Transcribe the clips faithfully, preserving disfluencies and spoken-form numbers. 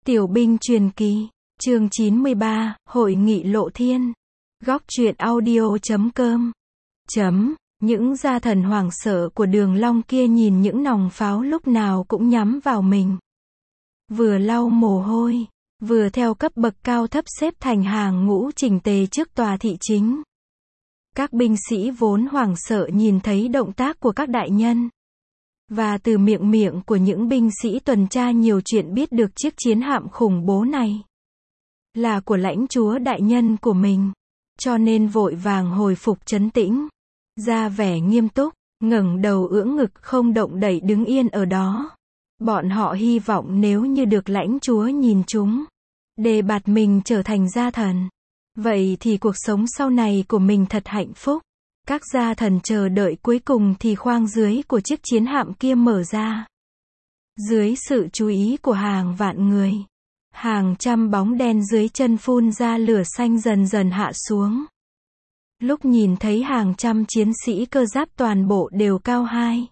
Tiểu binh truyền kỳ, chương chín mươi ba, Hội nghị Lộ Thiên. Góc truyện audio chấm com. Chấm, những gia thần hoảng sợ của Đường Long kia nhìn những nòng pháo lúc nào cũng nhắm vào mình. Vừa lau mồ hôi, vừa theo cấp bậc cao thấp xếp thành hàng ngũ chỉnh tề trước tòa thị chính. Các binh sĩ vốn hoảng sợ nhìn thấy động tác của các đại nhân. Và từ miệng miệng của những binh sĩ tuần tra nhiều chuyện biết được chiếc chiến hạm khủng bố này là của lãnh chúa đại nhân của mình. Cho nên vội vàng hồi phục trấn tĩnh, ra vẻ nghiêm túc, ngẩng đầu ưỡn ngực không động đậy đứng yên ở đó. Bọn họ hy vọng nếu như được lãnh chúa nhìn chúng, đề bạt mình trở thành gia thần, vậy thì cuộc sống sau này của mình thật hạnh phúc. Các gia thần chờ đợi cuối cùng thì khoang dưới của chiếc chiến hạm kia mở ra. Dưới sự chú ý của hàng vạn người, hàng trăm bóng đen dưới chân phun ra lửa xanh dần dần hạ xuống. Lúc nhìn thấy hàng trăm chiến sĩ cơ giáp toàn bộ đều cao hai,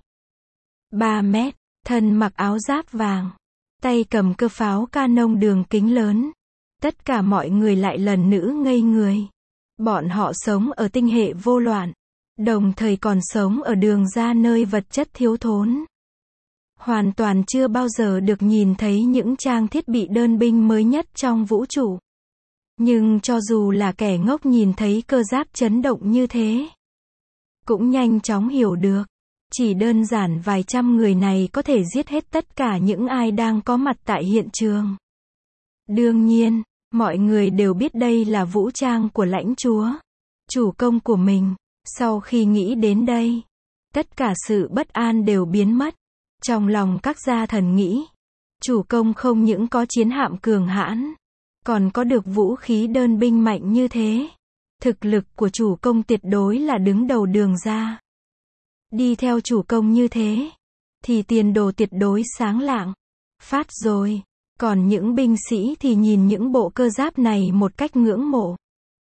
ba mét, thân mặc áo giáp vàng, tay cầm cơ pháo canon đường kính lớn. Tất cả mọi người lại lần nữa ngây người. Bọn họ sống ở tinh hệ vô loạn, đồng thời còn sống ở đường ra nơi vật chất thiếu thốn. Hoàn toàn chưa bao giờ được nhìn thấy những trang thiết bị đơn binh mới nhất trong vũ trụ. Nhưng cho dù là kẻ ngốc nhìn thấy cơ giáp chấn động như thế, cũng nhanh chóng hiểu được. Chỉ đơn giản vài trăm người này có thể giết hết tất cả những ai đang có mặt tại hiện trường. Đương nhiên, mọi người đều biết đây là vũ trang của lãnh chúa, chủ công của mình. Sau khi nghĩ đến đây, tất cả sự bất an đều biến mất. Trong lòng các gia thần nghĩ, chủ công không những có chiến hạm cường hãn, còn có được vũ khí đơn binh mạnh như thế. Thực lực của chủ công tuyệt đối là đứng đầu đường ra. Đi theo chủ công như thế, thì tiền đồ tuyệt đối sáng lạng. Phát rồi. Còn những binh sĩ thì nhìn những bộ cơ giáp này một cách ngưỡng mộ.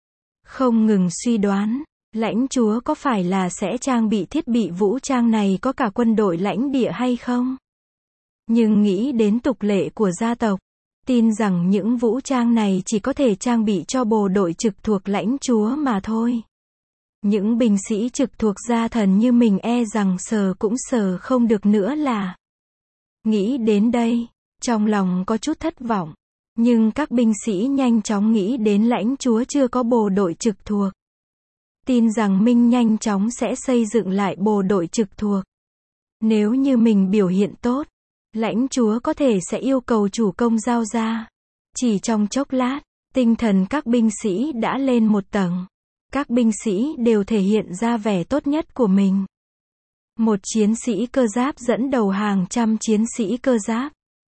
Không ngừng suy đoán, lãnh chúa có phải là sẽ trang bị thiết bị vũ trang này có cả quân đội lãnh địa hay không? Nhưng nghĩ đến tục lệ của gia tộc, tin rằng những vũ trang này chỉ có thể trang bị cho bộ đội trực thuộc lãnh chúa mà thôi. Những binh sĩ trực thuộc gia thần như mình e rằng sờ cũng sờ không được nữa là. Nghĩ đến đây, trong lòng có chút thất vọng. Nhưng các binh sĩ nhanh chóng nghĩ đến lãnh chúa chưa có bộ đội trực thuộc. Tin rằng mình nhanh chóng sẽ xây dựng lại bộ đội trực thuộc. Nếu như mình biểu hiện tốt, lãnh chúa có thể sẽ yêu cầu chủ công giao ra. Chỉ trong chốc lát, tinh thần các binh sĩ đã lên một tầng. Các binh sĩ đều thể hiện ra vẻ tốt nhất của mình. Một chiến sĩ cơ giáp dẫn đầu hàng trăm chiến sĩ cơ giáp.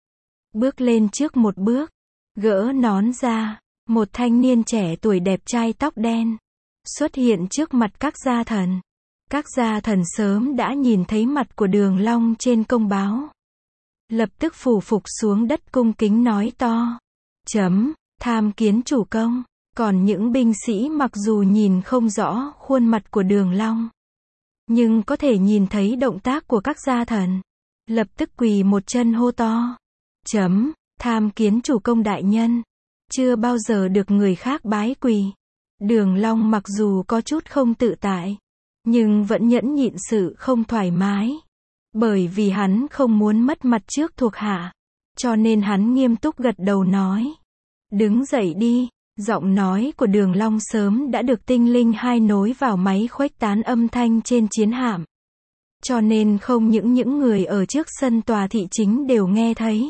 Bước lên trước một bước, gỡ nón ra, một thanh niên trẻ tuổi đẹp trai tóc đen xuất hiện trước mặt các gia thần. Các gia thần sớm đã nhìn thấy mặt của Đường Long trên công báo. Lập tức phủ phục xuống đất cung kính nói to. Chấm, tham kiến chủ công. Còn những binh sĩ mặc dù nhìn không rõ khuôn mặt của Đường Long, nhưng có thể nhìn thấy động tác của các gia thần. Lập tức quỳ một chân hô to. Chấm, tham kiến chủ công đại nhân. Chưa bao giờ được người khác bái quỳ. Đường Long mặc dù có chút không tự tại, nhưng vẫn nhẫn nhịn sự không thoải mái. Bởi vì hắn không muốn mất mặt trước thuộc hạ. Cho nên hắn nghiêm túc gật đầu nói. Đứng dậy đi. Giọng nói của Đường Long sớm đã được tinh linh hai nối vào máy khuếch tán âm thanh trên chiến hạm. Cho nên không những những người ở trước sân tòa thị chính đều nghe thấy,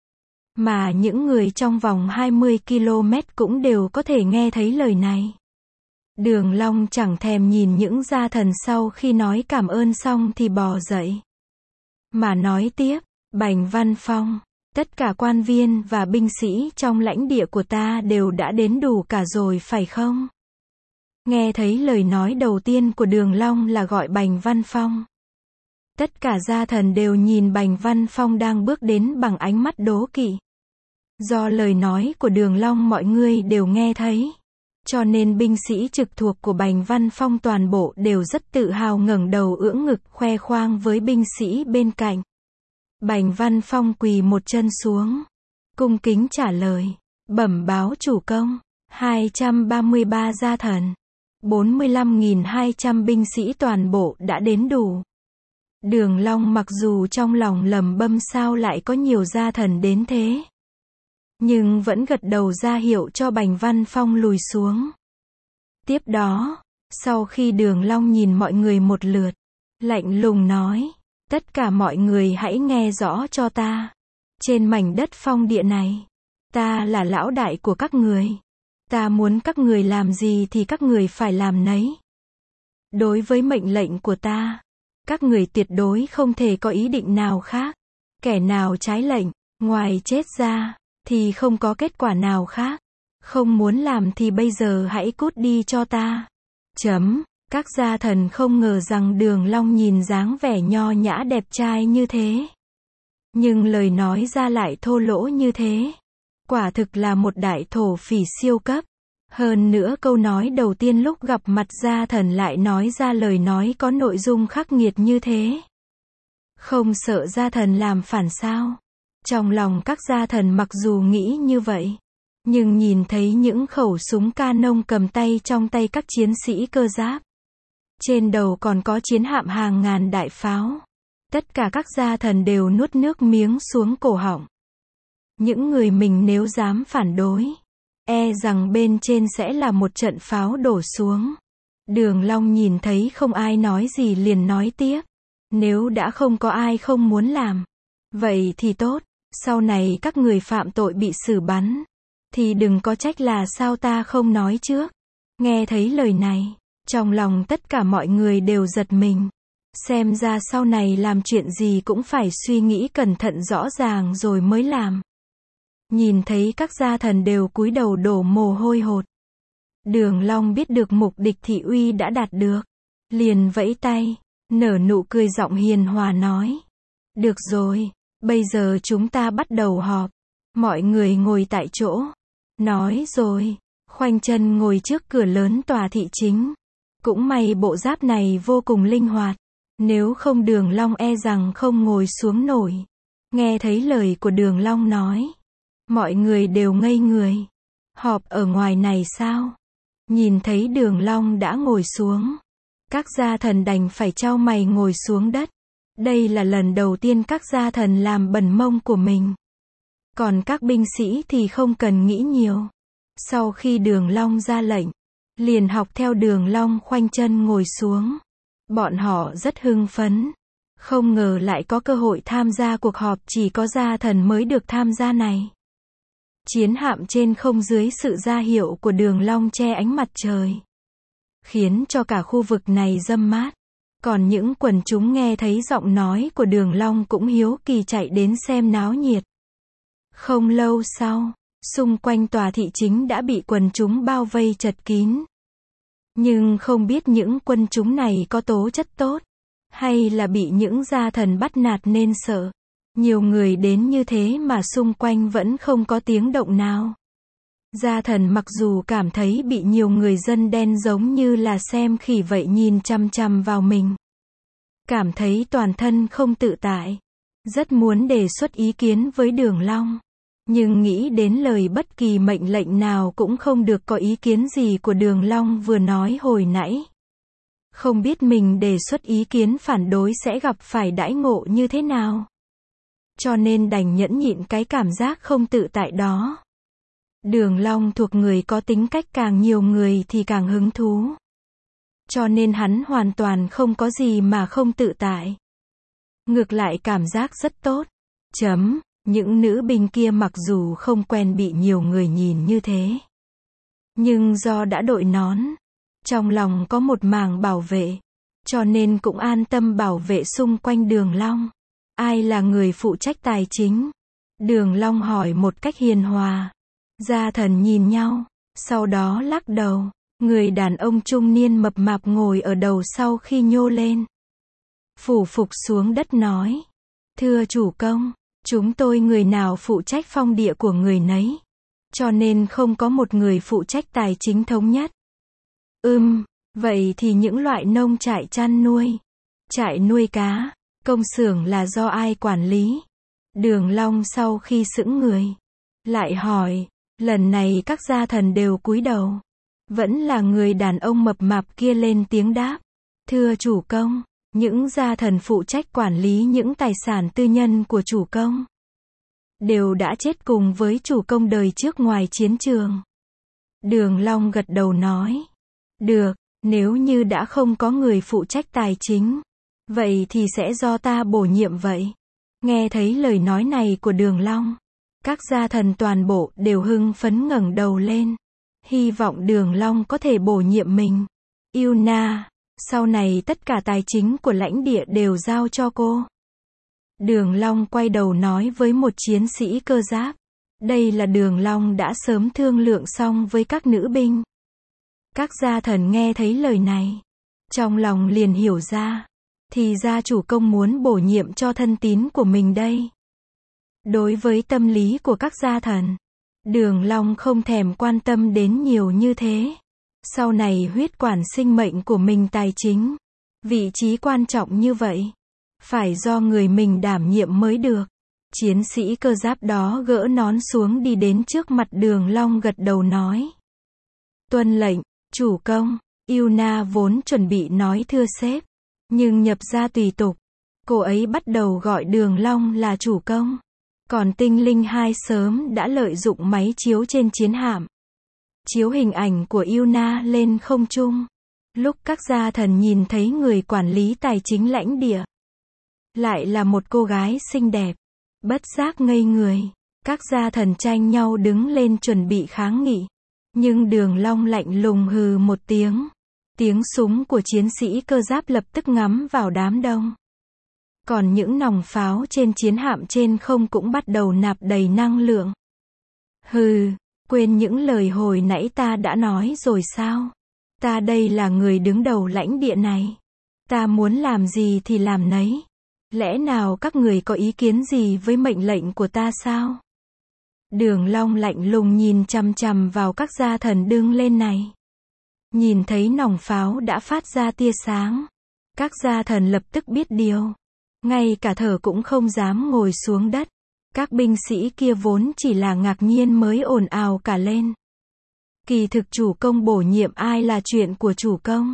mà những người trong vòng hai mươi ki lô mét cũng đều có thể nghe thấy lời này. Đường Long chẳng thèm nhìn những gia thần sau khi nói cảm ơn xong thì bò dậy. Mà nói tiếp, Bành Văn Phong, tất cả quan viên và binh sĩ trong lãnh địa của ta đều đã đến đủ cả rồi phải không? Nghe thấy lời nói đầu tiên của Đường Long là gọi Bành Văn Phong. Tất cả gia thần đều nhìn Bành Văn Phong đang bước đến bằng ánh mắt đố kỵ. Do lời nói của Đường Long mọi người đều nghe thấy, cho nên binh sĩ trực thuộc của Bành Văn Phong toàn bộ đều rất tự hào ngẩng đầu ưỡn ngực khoe khoang với binh sĩ bên cạnh. Bành Văn Phong quỳ một chân xuống, cung kính trả lời, bẩm báo chủ công, hai trăm ba mươi ba gia thần, bốn mươi lăm nghìn hai trăm binh sĩ toàn bộ đã đến đủ. Đường Long mặc dù trong lòng lầm bâm sao lại có nhiều gia thần đến thế, nhưng vẫn gật đầu ra hiệu cho Bành Văn Phong lùi xuống. Tiếp đó, sau khi Đường Long nhìn mọi người một lượt, lạnh lùng nói, tất cả mọi người hãy nghe rõ cho ta. Trên mảnh đất phong địa này, ta là lão đại của các người. Ta muốn các người làm gì thì các người phải làm nấy. Đối với mệnh lệnh của ta, các người tuyệt đối không thể có ý định nào khác. Kẻ nào trái lệnh, ngoài chết ra, thì không có kết quả nào khác. Không muốn làm thì bây giờ hãy cút đi cho ta. Chấm. Các gia thần không ngờ rằng Đường Long nhìn dáng vẻ nho nhã đẹp trai như thế, nhưng lời nói ra lại thô lỗ như thế. Quả thực là một đại thổ phỉ siêu cấp. Hơn nữa câu nói đầu tiên lúc gặp mặt gia thần lại nói ra lời nói có nội dung khắc nghiệt như thế. Không sợ gia thần làm phản sao? Trong lòng các gia thần mặc dù nghĩ như vậy, nhưng nhìn thấy những khẩu súng canon cầm tay trong tay các chiến sĩ cơ giáp, trên đầu còn có chiến hạm hàng ngàn đại pháo, tất cả các gia thần đều nuốt nước miếng xuống cổ họng. Những người mình nếu dám phản đối, e rằng bên trên sẽ là một trận pháo đổ xuống. Đường Long nhìn thấy không ai nói gì liền nói tiếp, nếu đã không có ai không muốn làm, vậy thì tốt, sau này các người phạm tội bị xử bắn, thì đừng có trách là sao ta không nói trước. Nghe thấy lời này, trong lòng tất cả mọi người đều giật mình. Xem ra sau này làm chuyện gì cũng phải suy nghĩ cẩn thận rõ ràng rồi mới làm. Nhìn thấy các gia thần đều cúi đầu đổ mồ hôi hột, Đường Long biết được mục đích thị uy đã đạt được, liền vẫy tay, nở nụ cười giọng hiền hòa nói, được rồi, bây giờ chúng ta bắt đầu họp. Mọi người ngồi tại chỗ. Nói rồi, khoanh chân ngồi trước cửa lớn tòa thị chính. Cũng may bộ giáp này vô cùng linh hoạt, nếu không Đường Long e rằng không ngồi xuống nổi. Nghe thấy lời của Đường Long nói, mọi người đều ngây người. Họp ở ngoài này sao? Nhìn thấy Đường Long đã ngồi xuống, các gia thần đành phải chau mày ngồi xuống đất. Đây là lần đầu tiên các gia thần làm bẩn mông của mình. Còn các binh sĩ thì không cần nghĩ nhiều. Sau khi Đường Long ra lệnh, liền học theo Đường Long khoanh chân ngồi xuống. Bọn họ rất hưng phấn. Không ngờ lại có cơ hội tham gia cuộc họp chỉ có gia thần mới được tham gia này. Chiến hạm trên không dưới sự ra hiệu của Đường Long che ánh mặt trời, khiến cho cả khu vực này râm mát. Còn những quần chúng nghe thấy giọng nói của Đường Long cũng hiếu kỳ chạy đến xem náo nhiệt. Không lâu sau, xung quanh tòa thị chính đã bị quần chúng bao vây chật kín. Nhưng không biết những quân chúng này có tố chất tốt, hay là bị những gia thần bắt nạt nên sợ. Nhiều người đến như thế mà xung quanh vẫn không có tiếng động nào. Gia thần mặc dù cảm thấy bị nhiều người dân đen giống như là xem khỉ vậy nhìn chằm chằm vào mình, cảm thấy toàn thân không tự tại, rất muốn đề xuất ý kiến với Đường Long, nhưng nghĩ đến lời bất kỳ mệnh lệnh nào cũng không được có ý kiến gì của Đường Long vừa nói hồi nãy. Không biết mình đề xuất ý kiến phản đối sẽ gặp phải đãi ngộ như thế nào. Cho nên đành nhẫn nhịn cái cảm giác không tự tại đó. Đường Long thuộc người có tính cách càng nhiều người thì càng hứng thú. Cho nên hắn hoàn toàn không có gì mà không tự tại. Ngược lại cảm giác rất tốt. Chấm, những nữ binh kia mặc dù không quen bị nhiều người nhìn như thế, nhưng do đã đội nón, trong lòng có một màng bảo vệ, cho nên cũng an tâm bảo vệ xung quanh Đường Long. Ai là người phụ trách tài chính? Đường Long hỏi một cách hiền hòa. Gia thần nhìn nhau, sau đó lắc đầu. Người đàn ông trung niên mập mạp ngồi ở đầu sau khi nhô lên, phủ phục xuống đất nói, thưa chủ công, chúng tôi người nào phụ trách phong địa của người nấy, cho nên không có một người phụ trách tài chính thống nhất. Ừm, vậy thì những loại nông trại chăn nuôi, trại nuôi cá, công xưởng là do ai quản lý? Đường Long sau khi sững người, Lại hỏi, lần này các gia thần đều cúi đầu. Vẫn là người đàn ông mập mạp kia lên tiếng đáp. Thưa chủ công, những gia thần phụ trách quản lý những tài sản tư nhân của chủ công đều đã chết cùng với chủ công đời trước ngoài chiến trường. Đường Long gật đầu nói. Được, nếu như đã không có người phụ trách tài chính, vậy thì sẽ do ta bổ nhiệm vậy. Nghe thấy lời nói này của Đường Long, các gia thần toàn bộ đều hưng phấn ngẩng đầu lên. Hy vọng Đường Long có thể bổ nhiệm mình. Yuna, sau này tất cả tài chính của lãnh địa đều giao cho cô. Đường Long quay đầu nói với một chiến sĩ cơ giáp. Đây là Đường Long đã sớm thương lượng xong với các nữ binh. Các gia thần nghe thấy lời này, trong lòng liền hiểu ra, thì gia chủ công muốn bổ nhiệm cho thân tín của mình đây. Đối với tâm lý của các gia thần, Đường Long không thèm quan tâm đến nhiều như thế. Sau này huyết quản sinh mệnh của mình tài chính, vị trí quan trọng như vậy, phải do người mình đảm nhiệm mới được. Chiến sĩ cơ giáp đó gỡ nón xuống đi đến trước mặt Đường Long gật đầu nói. Tuân lệnh, chủ công. Yuna vốn chuẩn bị nói thưa sếp, nhưng nhập ra tùy tục, cô ấy bắt đầu gọi Đường Long là chủ công. Còn tinh linh hai sớm đã lợi dụng máy chiếu trên chiến hạm, chiếu hình ảnh của Yuna lên không trung. Lúc các gia thần nhìn thấy người quản lý tài chính lãnh địa, lại là một cô gái xinh đẹp, bất giác ngây người. Các gia thần tranh nhau đứng lên chuẩn bị kháng nghị. Nhưng Đường Long lạnh lùng hừ một tiếng. Tiếng súng của chiến sĩ cơ giáp lập tức ngắm vào đám đông. Còn những nòng pháo trên chiến hạm trên không cũng bắt đầu nạp đầy năng lượng. Hừ, quên những lời hồi nãy ta đã nói rồi sao? Ta đây là người đứng đầu lãnh địa này. Ta muốn làm gì thì làm nấy. Lẽ nào các người có ý kiến gì với mệnh lệnh của ta sao? Đường Long lạnh lùng nhìn chằm chằm vào các gia thần đứng lên này. Nhìn thấy nòng pháo đã phát ra tia sáng, các gia thần lập tức biết điều. Ngay cả thở cũng không dám ngồi xuống đất. Các binh sĩ kia vốn chỉ là ngạc nhiên mới ồn ào cả lên. Kỳ thực chủ công bổ nhiệm ai là chuyện của chủ công,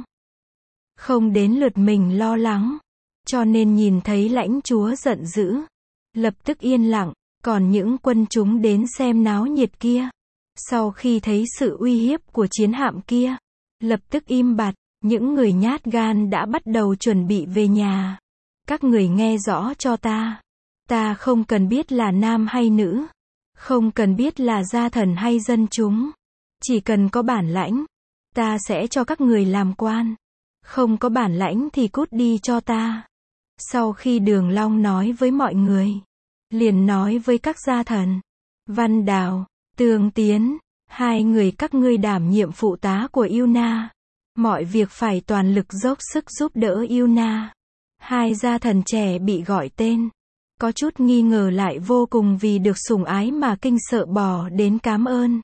không đến lượt mình lo lắng. Cho nên nhìn thấy lãnh chúa giận dữ, lập tức yên lặng. Còn những quân chúng đến xem náo nhiệt kia, sau khi thấy sự uy hiếp của chiến hạm kia, lập tức im bặt. Những người nhát gan đã bắt đầu chuẩn bị về nhà. Các người nghe rõ cho ta. Ta không cần biết là nam hay nữ, không cần biết là gia thần hay dân chúng, chỉ cần có bản lãnh, ta sẽ cho các người làm quan. Không có bản lãnh thì cút đi cho ta. Sau khi Đường Long nói với mọi người, liền nói với các gia thần. Văn Đào, Tường Tiến, hai người các ngươi đảm nhiệm phụ tá của Yuna. Mọi việc phải toàn lực dốc sức giúp đỡ Yuna. Hai gia thần trẻ bị gọi tên, có chút nghi ngờ lại vô cùng vì được sủng ái mà kinh sợ bò đến cám ơn.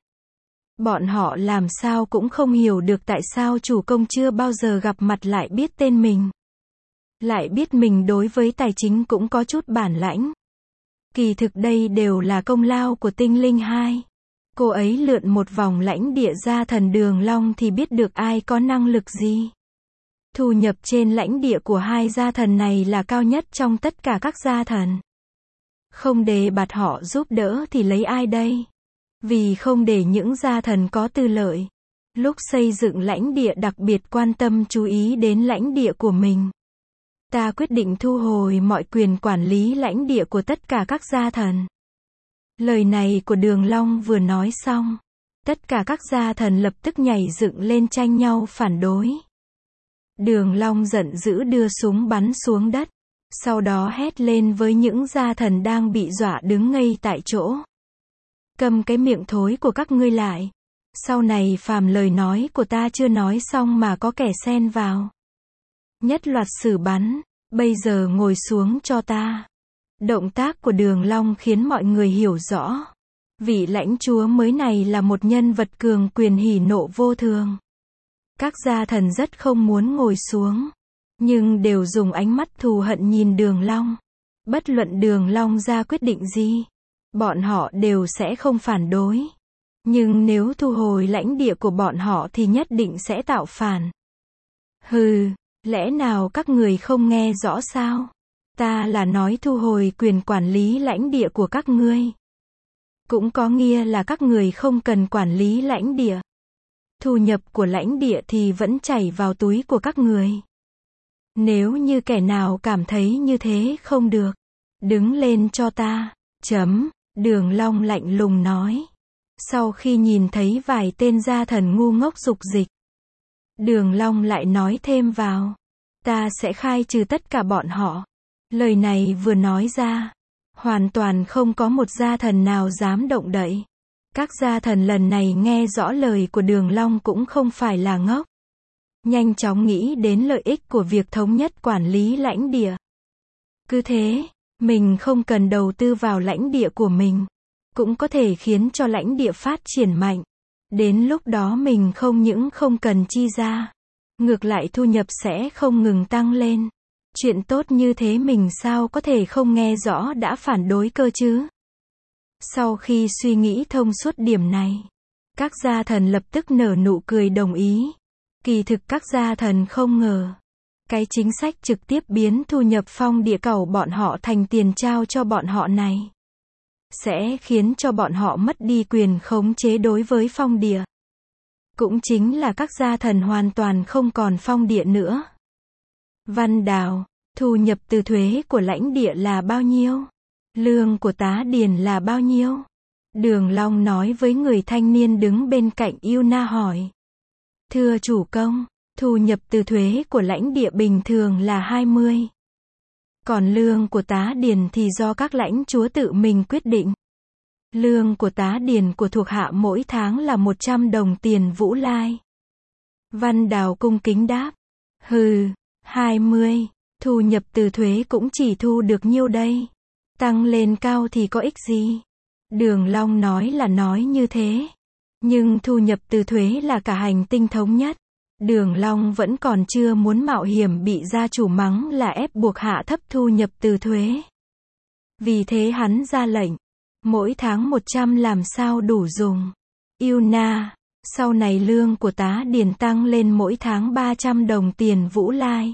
Bọn họ làm sao cũng không hiểu được tại sao chủ công chưa bao giờ gặp mặt lại biết tên mình. Lại biết mình đối với tài chính cũng có chút bản lãnh. Kỳ thực đây đều là công lao của tinh linh hai. Cô ấy lượn một vòng lãnh địa gia thần Đường Long thì biết được ai có năng lực gì. Thu nhập trên lãnh địa của hai gia thần này là cao nhất trong tất cả các gia thần. Không để bạt họ giúp đỡ thì lấy ai đây? Vì không để những gia thần có tư lợi, lúc xây dựng lãnh địa đặc biệt quan tâm chú ý đến lãnh địa của mình. Ta quyết định thu hồi mọi quyền quản lý lãnh địa của tất cả các gia thần. Lời này của Đường Long vừa nói xong, tất cả các gia thần lập tức nhảy dựng lên tranh nhau phản đối. Đường Long giận dữ đưa súng bắn xuống đất, sau đó hét lên với những gia thần đang bị dọa đứng ngây tại chỗ. Cầm cái miệng thối của các ngươi lại. Sau này phàm lời nói của ta chưa nói xong mà có kẻ xen vào, nhất loạt xử bắn. Bây giờ ngồi xuống cho ta. Động tác của Đường Long khiến mọi người hiểu rõ. Vị lãnh chúa mới này là một nhân vật cường quyền hỉ nộ vô thường. Các gia thần rất không muốn ngồi xuống, nhưng đều dùng ánh mắt thù hận nhìn Đường Long. Bất luận Đường Long ra quyết định gì, bọn họ đều sẽ không phản đối. Nhưng nếu thu hồi lãnh địa của bọn họ thì nhất định sẽ tạo phản. Hừ, lẽ nào các người không nghe rõ sao? Ta là nói thu hồi quyền quản lý lãnh địa của các ngươi. Cũng có nghĩa là các người không cần quản lý lãnh địa. Thu nhập của lãnh địa thì vẫn chảy vào túi của các người. Nếu như kẻ nào cảm thấy như thế không được, đứng lên cho ta. Chấm, Đường Long lạnh lùng nói. Sau khi nhìn thấy vài tên gia thần ngu ngốc dục dịch, Đường Long lại nói thêm vào. Ta sẽ khai trừ tất cả bọn họ. Lời này vừa nói ra, hoàn toàn không có một gia thần nào dám động đậy. Các gia thần lần này nghe rõ lời của Đường Long cũng không phải là ngốc. Nhanh chóng nghĩ đến lợi ích của việc thống nhất quản lý lãnh địa. Cứ thế, mình không cần đầu tư vào lãnh địa của mình, cũng có thể khiến cho lãnh địa phát triển mạnh. Đến lúc đó mình không những không cần chi ra, ngược lại thu nhập sẽ không ngừng tăng lên. Chuyện tốt như thế mình sao có thể không nghe rõ đã phản đối cơ chứ? Sau khi suy nghĩ thông suốt điểm này, các gia thần lập tức nở nụ cười đồng ý. Kỳ thực các gia thần không ngờ, cái chính sách trực tiếp biến thu nhập phong địa cầu bọn họ thành tiền trao cho bọn họ này, sẽ khiến cho bọn họ mất đi quyền khống chế đối với phong địa. Cũng chính là các gia thần hoàn toàn không còn phong địa nữa. Văn Đào, thu nhập từ thuế của lãnh địa là bao nhiêu? Lương của tá điền là bao nhiêu? Đường Long nói với người thanh niên đứng bên cạnh Yuna hỏi. Thưa chủ công, thu nhập từ thuế của lãnh địa bình thường là hai mươi. Còn lương của tá điền thì do các lãnh chúa tự mình quyết định. Lương của tá điền của thuộc hạ mỗi tháng là một trăm đồng tiền Vũ Lai. Văn Đào cung kính đáp. Hừ, hai mươi, thu nhập từ thuế cũng chỉ thu được nhiêu đây. Tăng lên cao thì có ích gì? Đường Long nói là nói như thế. Nhưng thu nhập từ thuế là cả hành tinh thống nhất. Đường Long vẫn còn chưa muốn mạo hiểm bị gia chủ mắng là ép buộc hạ thấp thu nhập từ thuế. Vì thế hắn ra lệnh. Mỗi tháng một trăm làm sao đủ dùng. Yuna, sau này lương của tá điền tăng lên mỗi tháng ba trăm đồng tiền Vũ Lai.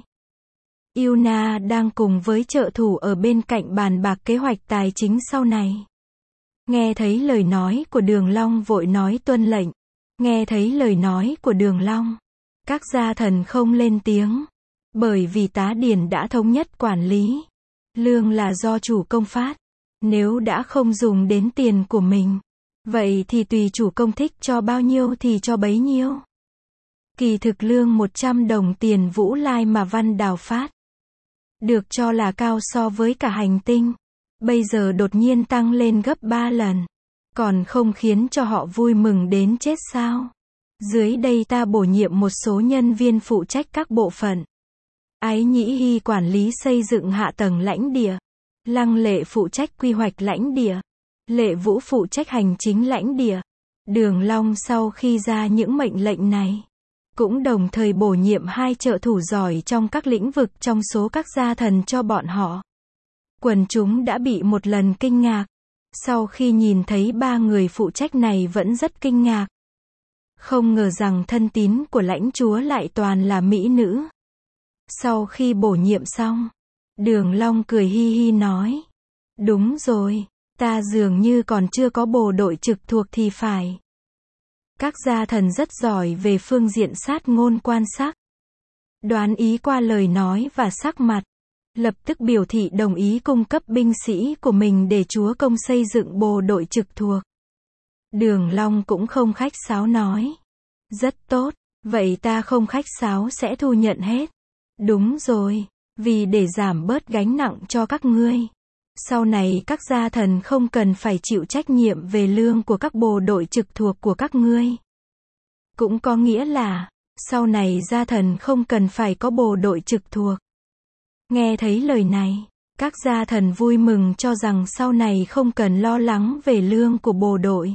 Yuna đang cùng với trợ thủ ở bên cạnh bàn bạc kế hoạch tài chính sau này. Nghe thấy lời nói của Đường Long vội nói tuân lệnh. Nghe thấy lời nói của Đường Long, các gia thần không lên tiếng. Bởi vì tá điền đã thống nhất quản lý. Lương là do chủ công phát. Nếu đã không dùng đến tiền của mình, vậy thì tùy chủ công thích cho bao nhiêu thì cho bấy nhiêu. Kỳ thực lương một trăm đồng tiền Vũ Lai mà Văn Đào phát, được cho là cao so với cả hành tinh. Bây giờ đột nhiên tăng lên gấp ba lần. Còn không khiến cho họ vui mừng đến chết sao? Dưới đây ta bổ nhiệm một số nhân viên phụ trách các bộ phận. Ái Nhĩ Hy quản lý xây dựng hạ tầng lãnh địa. Lăng Lệ phụ trách quy hoạch lãnh địa. Lệ Vũ phụ trách hành chính lãnh địa. Đường Long sau khi ra những mệnh lệnh này, cũng đồng thời bổ nhiệm hai trợ thủ giỏi trong các lĩnh vực trong số các gia thần cho bọn họ. Quần chúng đã bị một lần kinh ngạc. Sau khi nhìn thấy ba người phụ trách này vẫn rất kinh ngạc. Không ngờ rằng thân tín của lãnh chúa lại toàn là mỹ nữ. Sau khi bổ nhiệm xong, Đường Long cười hi hi nói. Đúng rồi, ta dường như còn chưa có bộ đội trực thuộc thì phải. Các gia thần rất giỏi về phương diện sát ngôn quan sát. Đoán ý qua lời nói và sắc mặt. Lập tức biểu thị đồng ý cung cấp binh sĩ của mình để chúa công xây dựng bộ đội trực thuộc. Đường Long cũng không khách sáo nói. Rất tốt, vậy ta không khách sáo sẽ thu nhận hết. Đúng rồi, vì để giảm bớt gánh nặng cho các ngươi. Sau này các gia thần không cần phải chịu trách nhiệm về lương của các bộ đội trực thuộc của các ngươi. Cũng có nghĩa là, sau này gia thần không cần phải có bộ đội trực thuộc. Nghe thấy lời này, các gia thần vui mừng cho rằng sau này không cần lo lắng về lương của bộ đội,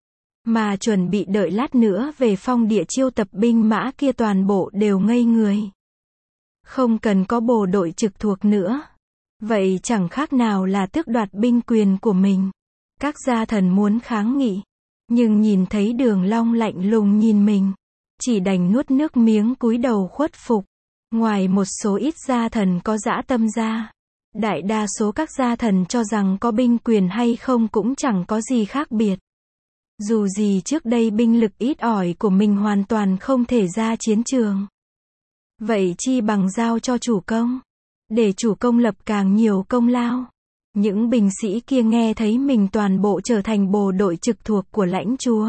mà chuẩn bị đợi lát nữa về phong địa chiêu tập binh mã kia toàn bộ đều ngây người. Không cần có bộ đội trực thuộc nữa. Vậy chẳng khác nào là tước đoạt binh quyền của mình. Các gia thần muốn kháng nghị, nhưng nhìn thấy Đường Long lạnh lùng nhìn mình, chỉ đành nuốt nước miếng cúi đầu khuất phục. Ngoài một số ít gia thần có dã tâm ra, đại đa số các gia thần cho rằng có binh quyền hay không cũng chẳng có gì khác biệt. Dù gì trước đây binh lực ít ỏi của mình hoàn toàn không thể ra chiến trường. Vậy chi bằng giao cho chủ công, để chủ công lập càng nhiều công lao. Những binh sĩ kia nghe thấy mình toàn bộ trở thành bộ đội trực thuộc của lãnh chúa.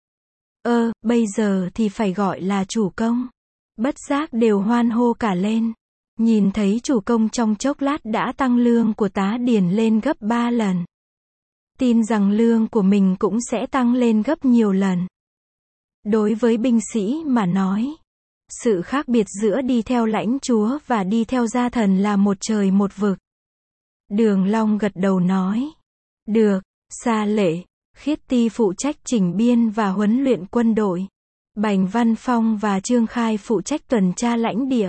Ơ, bây giờ thì phải gọi là chủ công. Bất giác đều hoan hô cả lên. Nhìn thấy chủ công trong chốc lát đã tăng lương của tá điền lên gấp ba lần. Tin rằng lương của mình cũng sẽ tăng lên gấp nhiều lần. Đối với binh sĩ mà nói, sự khác biệt giữa đi theo lãnh chúa và đi theo gia thần là một trời một vực. Đường Long gật đầu nói. Được, Sa Lệ, Khiết Ti phụ trách chỉnh biên và huấn luyện quân đội. Bành Văn Phong và Trương Khai phụ trách tuần tra lãnh địa.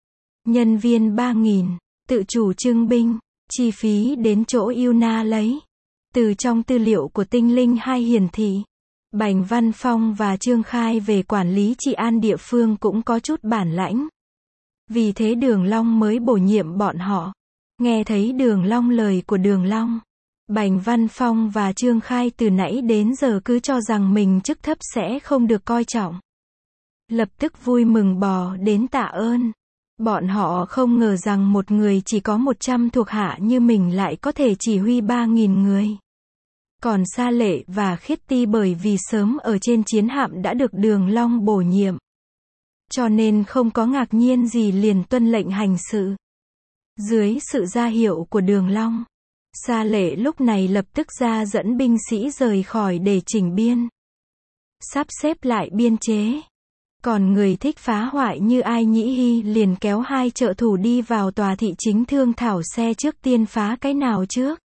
Nhân viên ba nghìn, tự chủ trưng binh, chi phí đến chỗ Yêu Na lấy. Từ trong tư liệu của Tinh Linh hai hiển thị, Bành Văn Phong và Trương Khai về quản lý trị an địa phương cũng có chút bản lãnh. Vì thế Đường Long mới bổ nhiệm bọn họ. Nghe thấy Đường Long lời của Đường Long, Bành Văn Phong và Trương Khai từ nãy đến giờ cứ cho rằng mình chức thấp sẽ không được coi trọng. Lập tức vui mừng bò đến tạ ơn. Bọn họ không ngờ rằng một người chỉ có một trăm thuộc hạ như mình lại có thể chỉ huy ba nghìn người. Còn Sa Lệ và Khiết Ti bởi vì sớm ở trên chiến hạm đã được Đường Long bổ nhiệm, cho nên không có ngạc nhiên gì liền tuân lệnh hành sự. Dưới sự ra hiệu của Đường Long, Sa Lệ lúc này lập tức ra dẫn binh sĩ rời khỏi để chỉnh biên, sắp xếp lại biên chế. Còn người thích phá hoại như Ai Nhĩ Hy liền kéo hai trợ thủ đi vào tòa thị chính thương thảo xe trước tiên phá cái nào trước,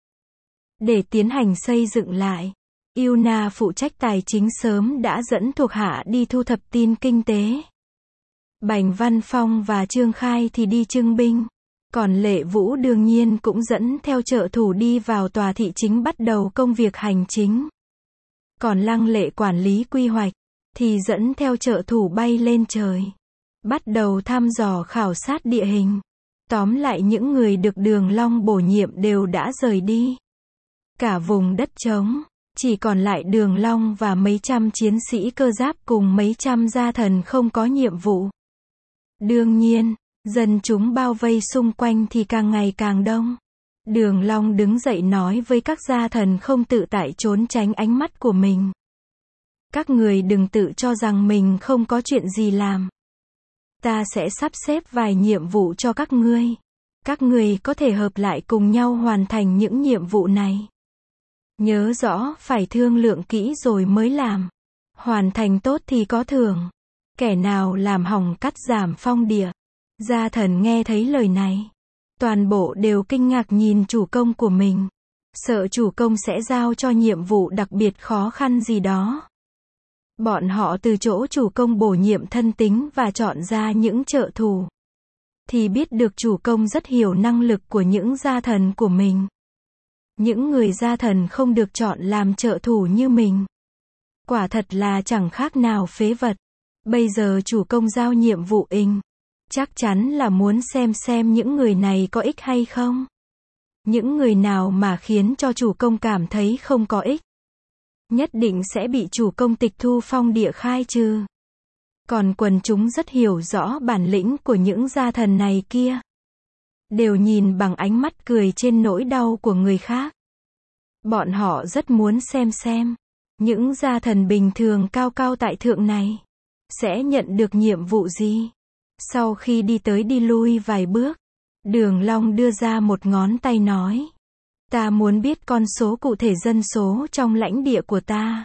để tiến hành xây dựng lại. Yêu Na phụ trách tài chính sớm đã dẫn thuộc hạ đi thu thập tin kinh tế. Bành Văn Phong và Trương Khai thì đi trưng binh. Còn Lệ Vũ đương nhiên cũng dẫn theo trợ thủ đi vào tòa thị chính bắt đầu công việc hành chính. Còn Lăng Lệ quản lý quy hoạch, thì dẫn theo trợ thủ bay lên trời, bắt đầu thăm dò khảo sát địa hình. Tóm lại những người được Đường Long bổ nhiệm đều đã rời đi. Cả vùng đất trống, chỉ còn lại Đường Long và mấy trăm chiến sĩ cơ giáp cùng mấy trăm gia thần không có nhiệm vụ. Đương nhiên, dân chúng bao vây xung quanh thì càng ngày càng đông. Đường Long đứng dậy nói với các gia thần không tự tại trốn tránh ánh mắt của mình. Các người đừng tự cho rằng mình không có chuyện gì làm. Ta sẽ sắp xếp vài nhiệm vụ cho các ngươi. Các người có thể hợp lại cùng nhau hoàn thành những nhiệm vụ này. Nhớ rõ phải thương lượng kỹ rồi mới làm. Hoàn thành tốt thì có thưởng. Kẻ nào làm hỏng cắt giảm phong địa. Gia thần nghe thấy lời này, toàn bộ đều kinh ngạc nhìn chủ công của mình. Sợ chủ công sẽ giao cho nhiệm vụ đặc biệt khó khăn gì đó. Bọn họ từ chỗ chủ công bổ nhiệm thân tính và chọn ra những trợ thủ, thì biết được chủ công rất hiểu năng lực của những gia thần của mình. Những người gia thần không được chọn làm trợ thủ như mình, quả thật là chẳng khác nào phế vật. Bây giờ chủ công giao nhiệm vụ ình, chắc chắn là muốn xem xem những người này có ích hay không. Những người nào mà khiến cho chủ công cảm thấy không có ích, nhất định sẽ bị chủ công tịch thu phong địa khai trừ. Còn quần chúng rất hiểu rõ bản lĩnh của những gia thần này kia. Đều nhìn bằng ánh mắt cười trên nỗi đau của người khác. Bọn họ rất muốn xem xem, những gia thần bình thường cao cao tại thượng này, sẽ nhận được nhiệm vụ gì. Sau khi đi tới đi lui vài bước, Đường Long đưa ra một ngón tay nói. Ta muốn biết con số cụ thể dân số trong lãnh địa của ta.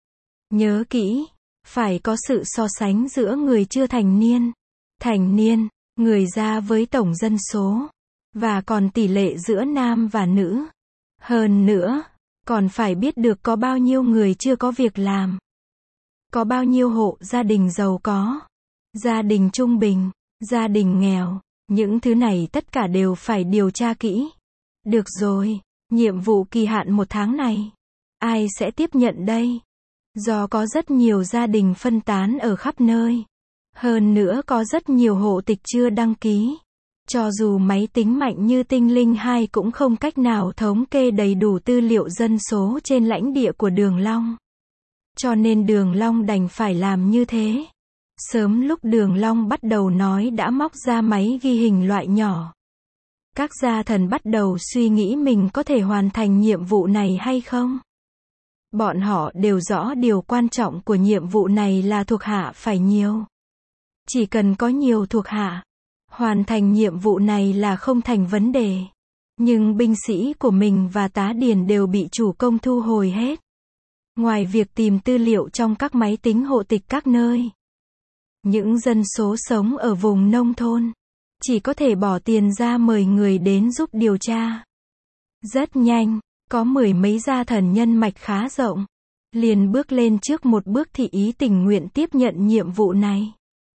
Nhớ kỹ, phải có sự so sánh giữa người chưa thành niên, thành niên, người già với tổng dân số, và còn tỷ lệ giữa nam và nữ. Hơn nữa, còn phải biết được có bao nhiêu người chưa có việc làm. Có bao nhiêu hộ gia đình giàu có, gia đình trung bình, gia đình nghèo, những thứ này tất cả đều phải điều tra kỹ. Được rồi, nhiệm vụ kỳ hạn một tháng này, ai sẽ tiếp nhận đây? Do có rất nhiều gia đình phân tán ở khắp nơi. Hơn nữa có rất nhiều hộ tịch chưa đăng ký. Cho dù máy tính mạnh như Tinh Linh hai cũng không cách nào thống kê đầy đủ tư liệu dân số trên lãnh địa của Đường Long. Cho nên Đường Long đành phải làm như thế. Sớm lúc Đường Long bắt đầu nói đã móc ra máy ghi hình loại nhỏ. Các gia thần bắt đầu suy nghĩ mình có thể hoàn thành nhiệm vụ này hay không. Bọn họ đều rõ điều quan trọng của nhiệm vụ này là thuộc hạ phải nhiều. Chỉ cần có nhiều thuộc hạ, hoàn thành nhiệm vụ này là không thành vấn đề. Nhưng binh sĩ của mình và tá điền đều bị chủ công thu hồi hết. Ngoài việc tìm tư liệu trong các máy tính hộ tịch các nơi, những dân số sống ở vùng nông thôn chỉ có thể bỏ tiền ra mời người đến giúp điều tra. Rất nhanh, có mười mấy gia thần nhân mạch khá rộng, liền bước lên trước một bước thị ý tình nguyện tiếp nhận nhiệm vụ này.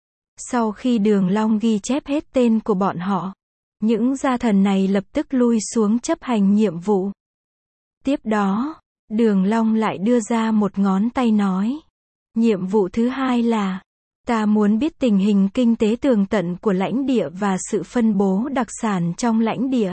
Sau khi Đường Long ghi chép hết tên của bọn họ, những gia thần này lập tức lui xuống chấp hành nhiệm vụ. Tiếp đó, Đường Long lại đưa ra một ngón tay nói. Nhiệm vụ thứ hai là, ta muốn biết tình hình kinh tế tường tận của lãnh địa và sự phân bố đặc sản trong lãnh địa.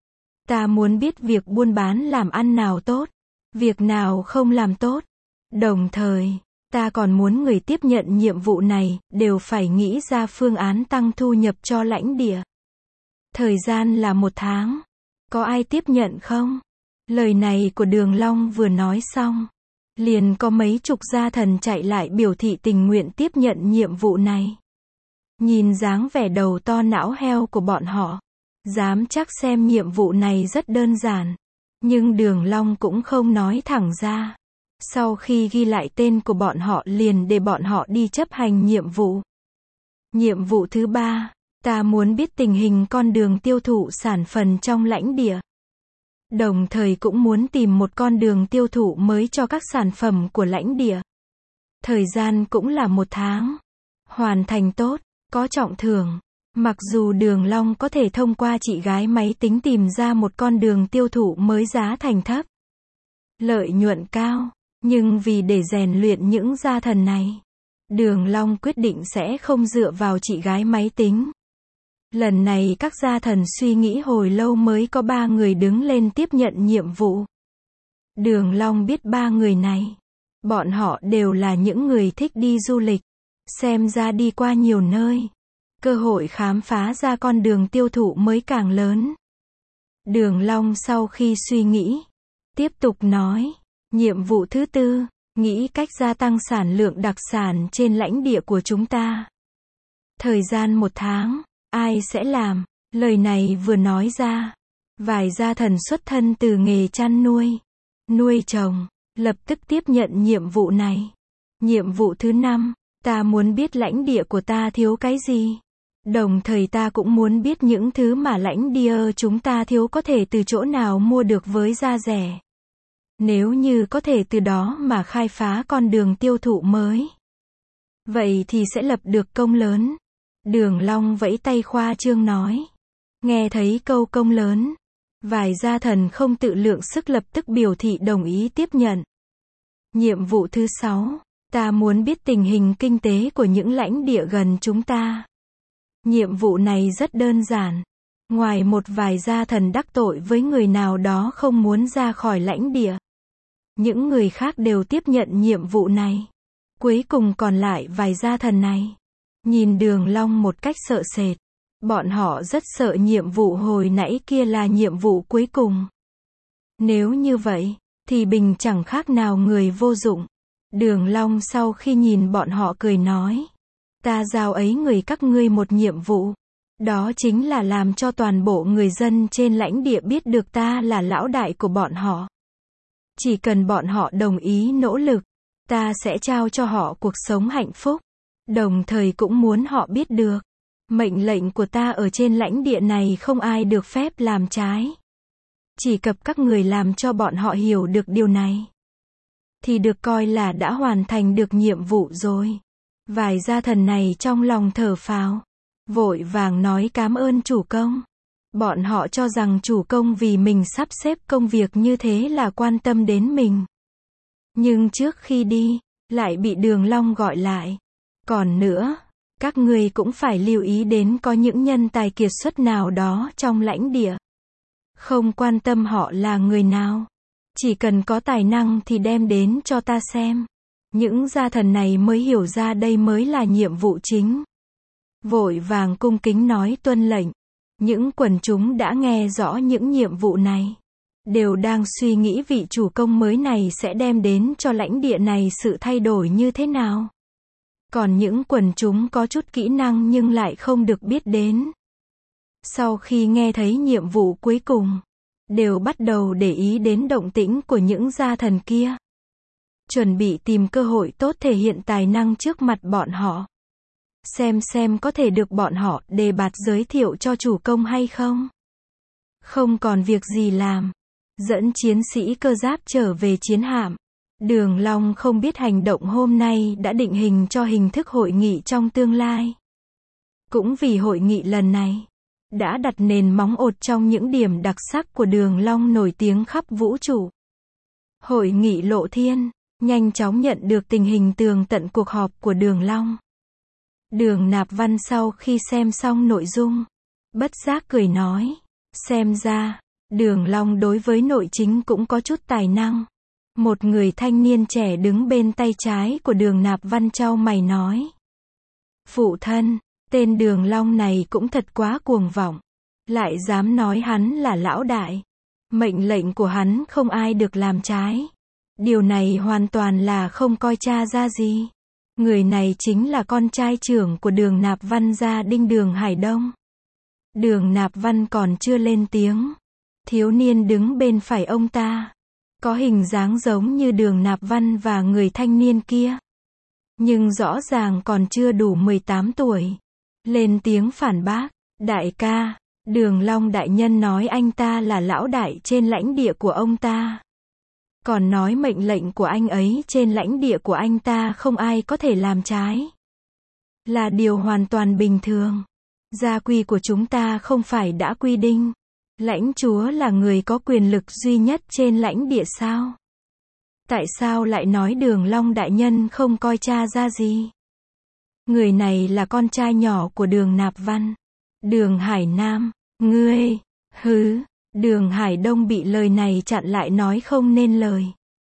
Ta muốn biết việc buôn bán làm ăn nào tốt, việc nào không làm tốt. Đồng thời, ta còn muốn người tiếp nhận nhiệm vụ này đều phải nghĩ ra phương án tăng thu nhập cho lãnh địa. Thời gian là một tháng. Có ai tiếp nhận không? Lời này của Đường Long vừa nói xong, liền có mấy chục gia thần chạy lại biểu thị tình nguyện tiếp nhận nhiệm vụ này. Nhìn dáng vẻ đầu to não heo của bọn họ, dám chắc xem nhiệm vụ này rất đơn giản. Nhưng Đường Long cũng không nói thẳng ra. Sau khi ghi lại tên của bọn họ liền để bọn họ đi chấp hành nhiệm vụ. Nhiệm vụ thứ ba, ta muốn biết tình hình con đường tiêu thụ sản phẩm trong lãnh địa. Đồng thời cũng muốn tìm một con đường tiêu thụ mới cho các sản phẩm của lãnh địa. Thời gian cũng là một tháng. Hoàn thành tốt, có trọng thưởng. Mặc dù Đường Long có thể thông qua chị gái máy tính tìm ra một con đường tiêu thụ mới giá thành thấp, lợi nhuận cao, nhưng vì để rèn luyện những gia thần này, Đường Long quyết định sẽ không dựa vào chị gái máy tính. Lần này các gia thần suy nghĩ hồi lâu mới có ba người đứng lên tiếp nhận nhiệm vụ. Đường Long biết ba người này. Bọn họ đều là những người thích đi du lịch. Xem ra đi qua nhiều nơi. Cơ hội khám phá ra con đường tiêu thụ mới càng lớn. Đường Long sau khi suy nghĩ, tiếp tục nói. Nhiệm vụ thứ tư, nghĩ cách gia tăng sản lượng đặc sản trên lãnh địa của chúng ta. Thời gian một tháng. Ai sẽ làm? Lời này vừa nói ra, vài gia thần xuất thân từ nghề chăn nuôi, nuôi trồng, lập tức tiếp nhận nhiệm vụ này. Nhiệm vụ thứ năm, ta muốn biết lãnh địa của ta thiếu cái gì. Đồng thời ta cũng muốn biết những thứ mà lãnh địa chúng ta thiếu có thể từ chỗ nào mua được với giá rẻ. Nếu như có thể từ đó mà khai phá con đường tiêu thụ mới, vậy thì sẽ lập được công lớn. Đường Long vẫy tay khoa trương nói. Nghe thấy câu công lớn, vài gia thần không tự lượng sức lập tức biểu thị đồng ý tiếp nhận. Nhiệm vụ thứ sáu, ta muốn biết tình hình kinh tế của những lãnh địa gần chúng ta. Nhiệm vụ này rất đơn giản. Ngoài một vài gia thần đắc tội với người nào đó không muốn ra khỏi lãnh địa, những người khác đều tiếp nhận nhiệm vụ này. Cuối cùng còn lại vài gia thần này nhìn Đường Long một cách sợ sệt. Bọn họ rất sợ nhiệm vụ hồi nãy kia là nhiệm vụ cuối cùng. Nếu như vậy, thì Bình chẳng khác nào người vô dụng. Đường Long sau khi nhìn bọn họ cười nói. Ta giao ấy người các ngươi một nhiệm vụ. Đó chính là làm cho toàn bộ người dân trên lãnh địa biết được ta là lão đại của bọn họ. Chỉ cần bọn họ đồng ý nỗ lực, ta sẽ trao cho họ cuộc sống hạnh phúc. Đồng thời cũng muốn họ biết được, mệnh lệnh của ta ở trên lãnh địa này không ai được phép làm trái. Chỉ cần các người làm cho bọn họ hiểu được điều này, thì được coi là đã hoàn thành được nhiệm vụ rồi. Vài gia thần này trong lòng thở phào, vội vàng nói cảm ơn chủ công. Bọn họ cho rằng chủ công vì mình sắp xếp công việc như thế là quan tâm đến mình. Nhưng trước khi đi, lại bị Đường Long gọi lại. Còn nữa, các ngươi cũng phải lưu ý đến có những nhân tài kiệt xuất nào đó trong lãnh địa. Không quan tâm họ là người nào. Chỉ cần có tài năng thì đem đến cho ta xem. Những gia thần này mới hiểu ra đây mới là nhiệm vụ chính. Vội vàng cung kính nói tuân lệnh. Những quần chúng đã nghe rõ những nhiệm vụ này. Đều đang suy nghĩ vị chủ công mới này sẽ đem đến cho lãnh địa này sự thay đổi như thế nào. Còn những quần chúng có chút kỹ năng nhưng lại không được biết đến. Sau khi nghe thấy nhiệm vụ cuối cùng, đều bắt đầu để ý đến động tĩnh của những gia thần kia. Chuẩn bị tìm cơ hội tốt thể hiện tài năng trước mặt bọn họ. Xem xem có thể được bọn họ đề bạt giới thiệu cho chủ công hay không. Không còn việc gì làm. Dẫn chiến sĩ cơ giáp trở về chiến hạm. Đường Long không biết hành động hôm nay đã định hình cho hình thức hội nghị trong tương lai. Cũng vì hội nghị lần này, đã đặt nền móng ột trong những điểm đặc sắc của Đường Long nổi tiếng khắp vũ trụ. Hội nghị Lộ Thiên, nhanh chóng nhận được tình hình tường tận cuộc họp của Đường Long. Đường Nạp Văn sau khi xem xong nội dung, bất giác cười nói, xem ra, Đường Long đối với nội chính cũng có chút tài năng. Một người thanh niên trẻ đứng bên tay trái của Đường Nạp Văn chau mày nói. Phụ thân, tên Đường Long này cũng thật quá cuồng vọng. Lại dám nói hắn là lão đại. Mệnh lệnh của hắn không ai được làm trái. Điều này hoàn toàn là không coi cha ra gì. Người này chính là con trai trưởng của Đường Nạp Văn gia Đinh Đường Hải Đông. Đường Nạp Văn còn chưa lên tiếng. Thiếu niên đứng bên phải ông ta. Có hình dáng giống như Đường Nạp Văn và người thanh niên kia. Nhưng rõ ràng còn chưa đủ mười tám tuổi. Lên tiếng phản bác. Đại ca, Đường Long đại nhân nói anh ta là lão đại trên lãnh địa của ông ta. Còn nói mệnh lệnh của anh ấy trên lãnh địa của anh ta không ai có thể làm trái. Là điều hoàn toàn bình thường. Gia quy của chúng ta không phải đã quy định. Lãnh chúa là người có quyền lực duy nhất trên lãnh địa sao? Tại sao lại nói Đường Long đại nhân không coi cha ra gì? Người này là con trai nhỏ của Đường Nạp Văn. Đường Hải Nam, ngươi, hứ, Đường Hải Đông bị lời này chặn lại nói không nên lời.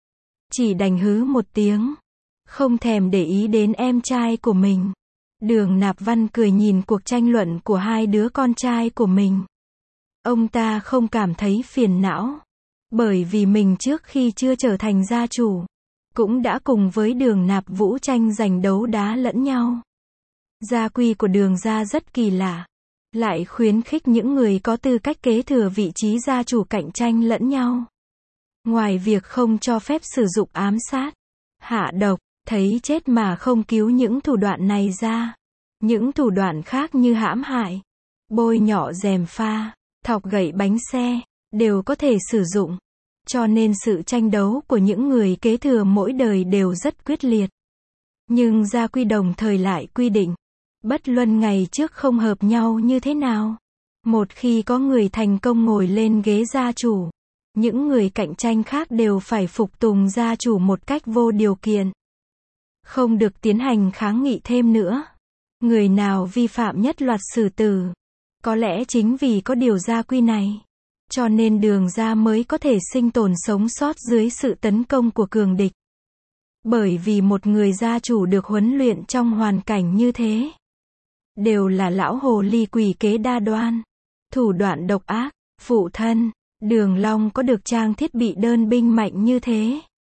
Chỉ đành hứ một tiếng. Không thèm để ý đến em trai của mình. Đường Nạp Văn cười nhìn cuộc tranh luận của hai đứa con trai của mình. Ông ta không cảm thấy phiền não. Bởi vì mình trước khi chưa trở thành gia chủ, cũng đã cùng với Đường Nạp Vũ tranh giành đấu đá lẫn nhau. Gia quy của Đường gia rất kỳ lạ. Lại khuyến khích những người có tư cách kế thừa vị trí gia chủ cạnh tranh lẫn nhau. Ngoài việc không cho phép sử dụng ám sát, hạ độc, thấy chết mà không cứu những thủ đoạn này ra. Những thủ đoạn khác như hãm hại, bôi nhọ gièm pha, thọc gậy bánh xe, đều có thể sử dụng. Cho nên sự tranh đấu của những người kế thừa mỗi đời đều rất quyết liệt. Nhưng gia quy đồng thời lại quy định, bất luận ngày trước không hợp nhau như thế nào. Một khi có người thành công ngồi lên ghế gia chủ, những người cạnh tranh khác đều phải phục tùng gia chủ một cách vô điều kiện. Không được tiến hành kháng nghị thêm nữa. Người nào vi phạm nhất loạt xử tử. Có lẽ chính vì có điều gia quy này, cho nên Đường gia mới có thể sinh tồn sống sót dưới sự tấn công của cường địch. Bởi vì một người gia chủ được huấn luyện trong hoàn cảnh như thế, đều là lão hồ ly quỷ kế đa đoan, thủ đoạn độc ác. Phụ thân, Đường Long có được trang thiết bị đơn binh mạnh như thế,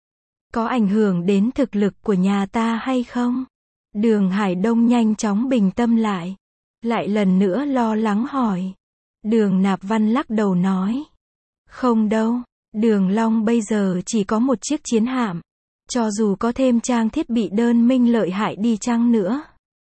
có ảnh hưởng đến thực lực của nhà ta hay không? Đường Hải Đông nhanh chóng bình tâm lại. Lại lần nữa lo lắng hỏi. Đường Nạp Văn lắc đầu nói. Không đâu, Đường Long bây giờ chỉ có một chiếc chiến hạm. Cho dù có thêm trang thiết bị đơn minh lợi hại đi chăng nữa,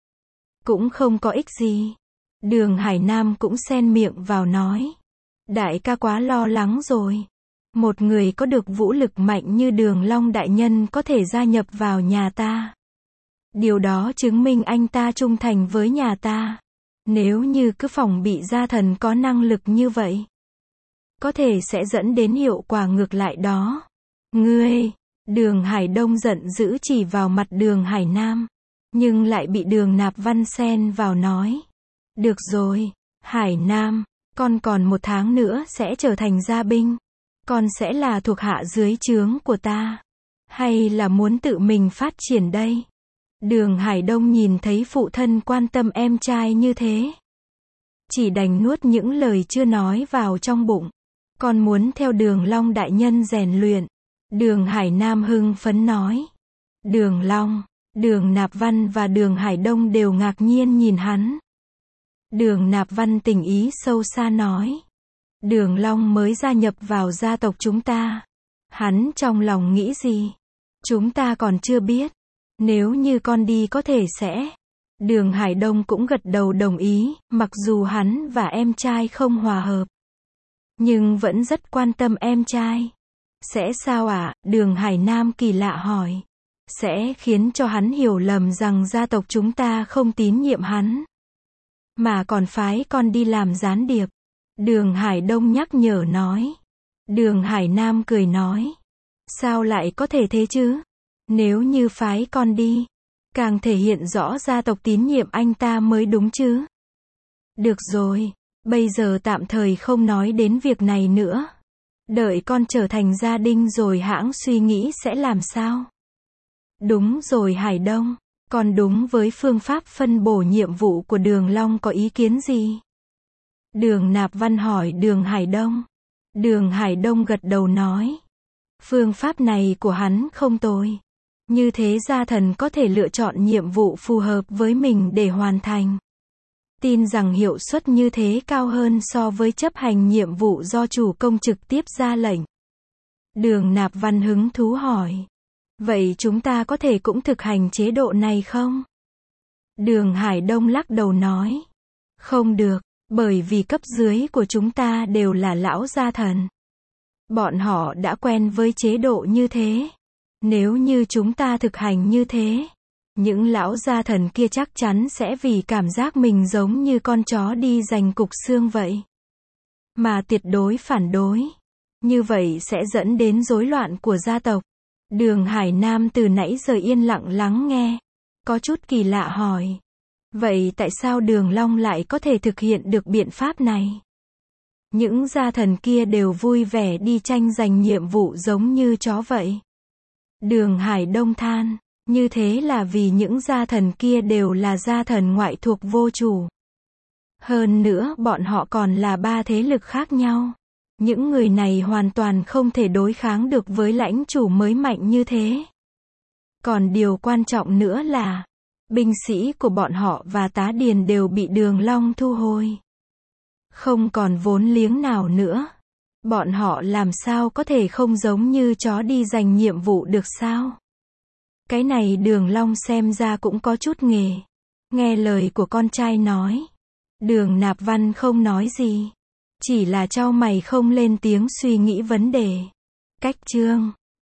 cũng không có ích gì. Đường Hải Nam cũng xen miệng vào nói. Đại ca quá lo lắng rồi. Một người có được vũ lực mạnh như Đường Long đại nhân có thể gia nhập vào nhà ta. Điều đó chứng minh anh ta trung thành với nhà ta. Nếu như cứ phòng bị gia thần có năng lực như vậy, có thể sẽ dẫn đến hiệu quả ngược lại đó. Ngươi, Đường Hải Đông giận dữ chỉ vào mặt Đường Hải Nam, nhưng lại bị Đường Nạp Văn xen vào nói. Được rồi, Hải Nam, con còn một tháng nữa sẽ trở thành gia binh. Con sẽ là thuộc hạ dưới trướng của ta. Hay là muốn tự mình phát triển đây? Đường Hải Đông nhìn thấy phụ thân quan tâm em trai như thế, chỉ đành nuốt những lời chưa nói vào trong bụng. Con muốn theo Đường Long đại nhân rèn luyện. Đường Hải Nam hưng phấn nói. Đường Long, Đường Nạp Văn và Đường Hải Đông đều ngạc nhiên nhìn hắn. Đường Nạp Văn tình ý sâu xa nói. Đường Long mới gia nhập vào gia tộc chúng ta. Hắn trong lòng nghĩ gì? Chúng ta còn chưa biết. Nếu như con đi có thể sẽ. Đường Hải Đông cũng gật đầu đồng ý, mặc dù hắn và em trai không hòa hợp, nhưng vẫn rất quan tâm em trai. Sẽ sao ạ? À? Đường Hải Nam kỳ lạ hỏi. Sẽ khiến cho hắn hiểu lầm rằng gia tộc chúng ta không tín nhiệm hắn, mà còn phái con đi làm gián điệp. Đường Hải Đông nhắc nhở nói. Đường Hải Nam cười nói. Sao lại có thể thế chứ? Nếu như phái con đi, càng thể hiện rõ gia tộc tín nhiệm anh ta mới đúng chứ. Được rồi, bây giờ tạm thời không nói đến việc này nữa. Đợi con trở thành gia đình rồi hãng suy nghĩ sẽ làm sao. Đúng rồi Hải Đông, còn đúng với phương pháp phân bổ nhiệm vụ của Đường Long có ý kiến gì? Đường Nạp Văn hỏi Đường Hải Đông. Đường Hải Đông gật đầu nói. Phương pháp này của hắn không tồi. Như thế gia thần có thể lựa chọn nhiệm vụ phù hợp với mình để hoàn thành. Tin rằng hiệu suất như thế cao hơn so với chấp hành nhiệm vụ do chủ công trực tiếp ra lệnh. Đường Nạp Văn hứng thú hỏi. Vậy chúng ta có thể cũng thực hành chế độ này không? Đường Hải Đông lắc đầu nói. Không được, bởi vì cấp dưới của chúng ta đều là lão gia thần. Bọn họ đã quen với chế độ như thế. Nếu như chúng ta thực hành như thế, những lão gia thần kia chắc chắn sẽ vì cảm giác mình giống như con chó đi giành cục xương vậy, mà tuyệt đối phản đối. Như vậy sẽ dẫn đến rối loạn của gia tộc. Đường Hải Nam từ nãy giờ yên lặng lắng nghe, có chút kỳ lạ hỏi. Vậy tại sao Đường Long lại có thể thực hiện được biện pháp này? Những gia thần kia đều vui vẻ đi tranh giành nhiệm vụ giống như chó vậy. Đường Hải Đông than, như thế là vì những gia thần kia đều là gia thần ngoại thuộc vô chủ. Hơn nữa bọn họ còn là ba thế lực khác nhau. Những người này hoàn toàn không thể đối kháng được với lãnh chủ mới mạnh như thế. Còn điều quan trọng nữa là, binh sĩ của bọn họ và tá điền đều bị Đường Long thu hồi. Không còn vốn liếng nào nữa. Bọn họ làm sao có thể không giống như chó đi giành nhiệm vụ được sao? Cái này Đường Long xem ra cũng có chút nghề. Nghe lời của con trai nói. Đường Nạp Văn không nói gì. Chỉ là chau mày không lên tiếng suy nghĩ vấn đề. Cách chương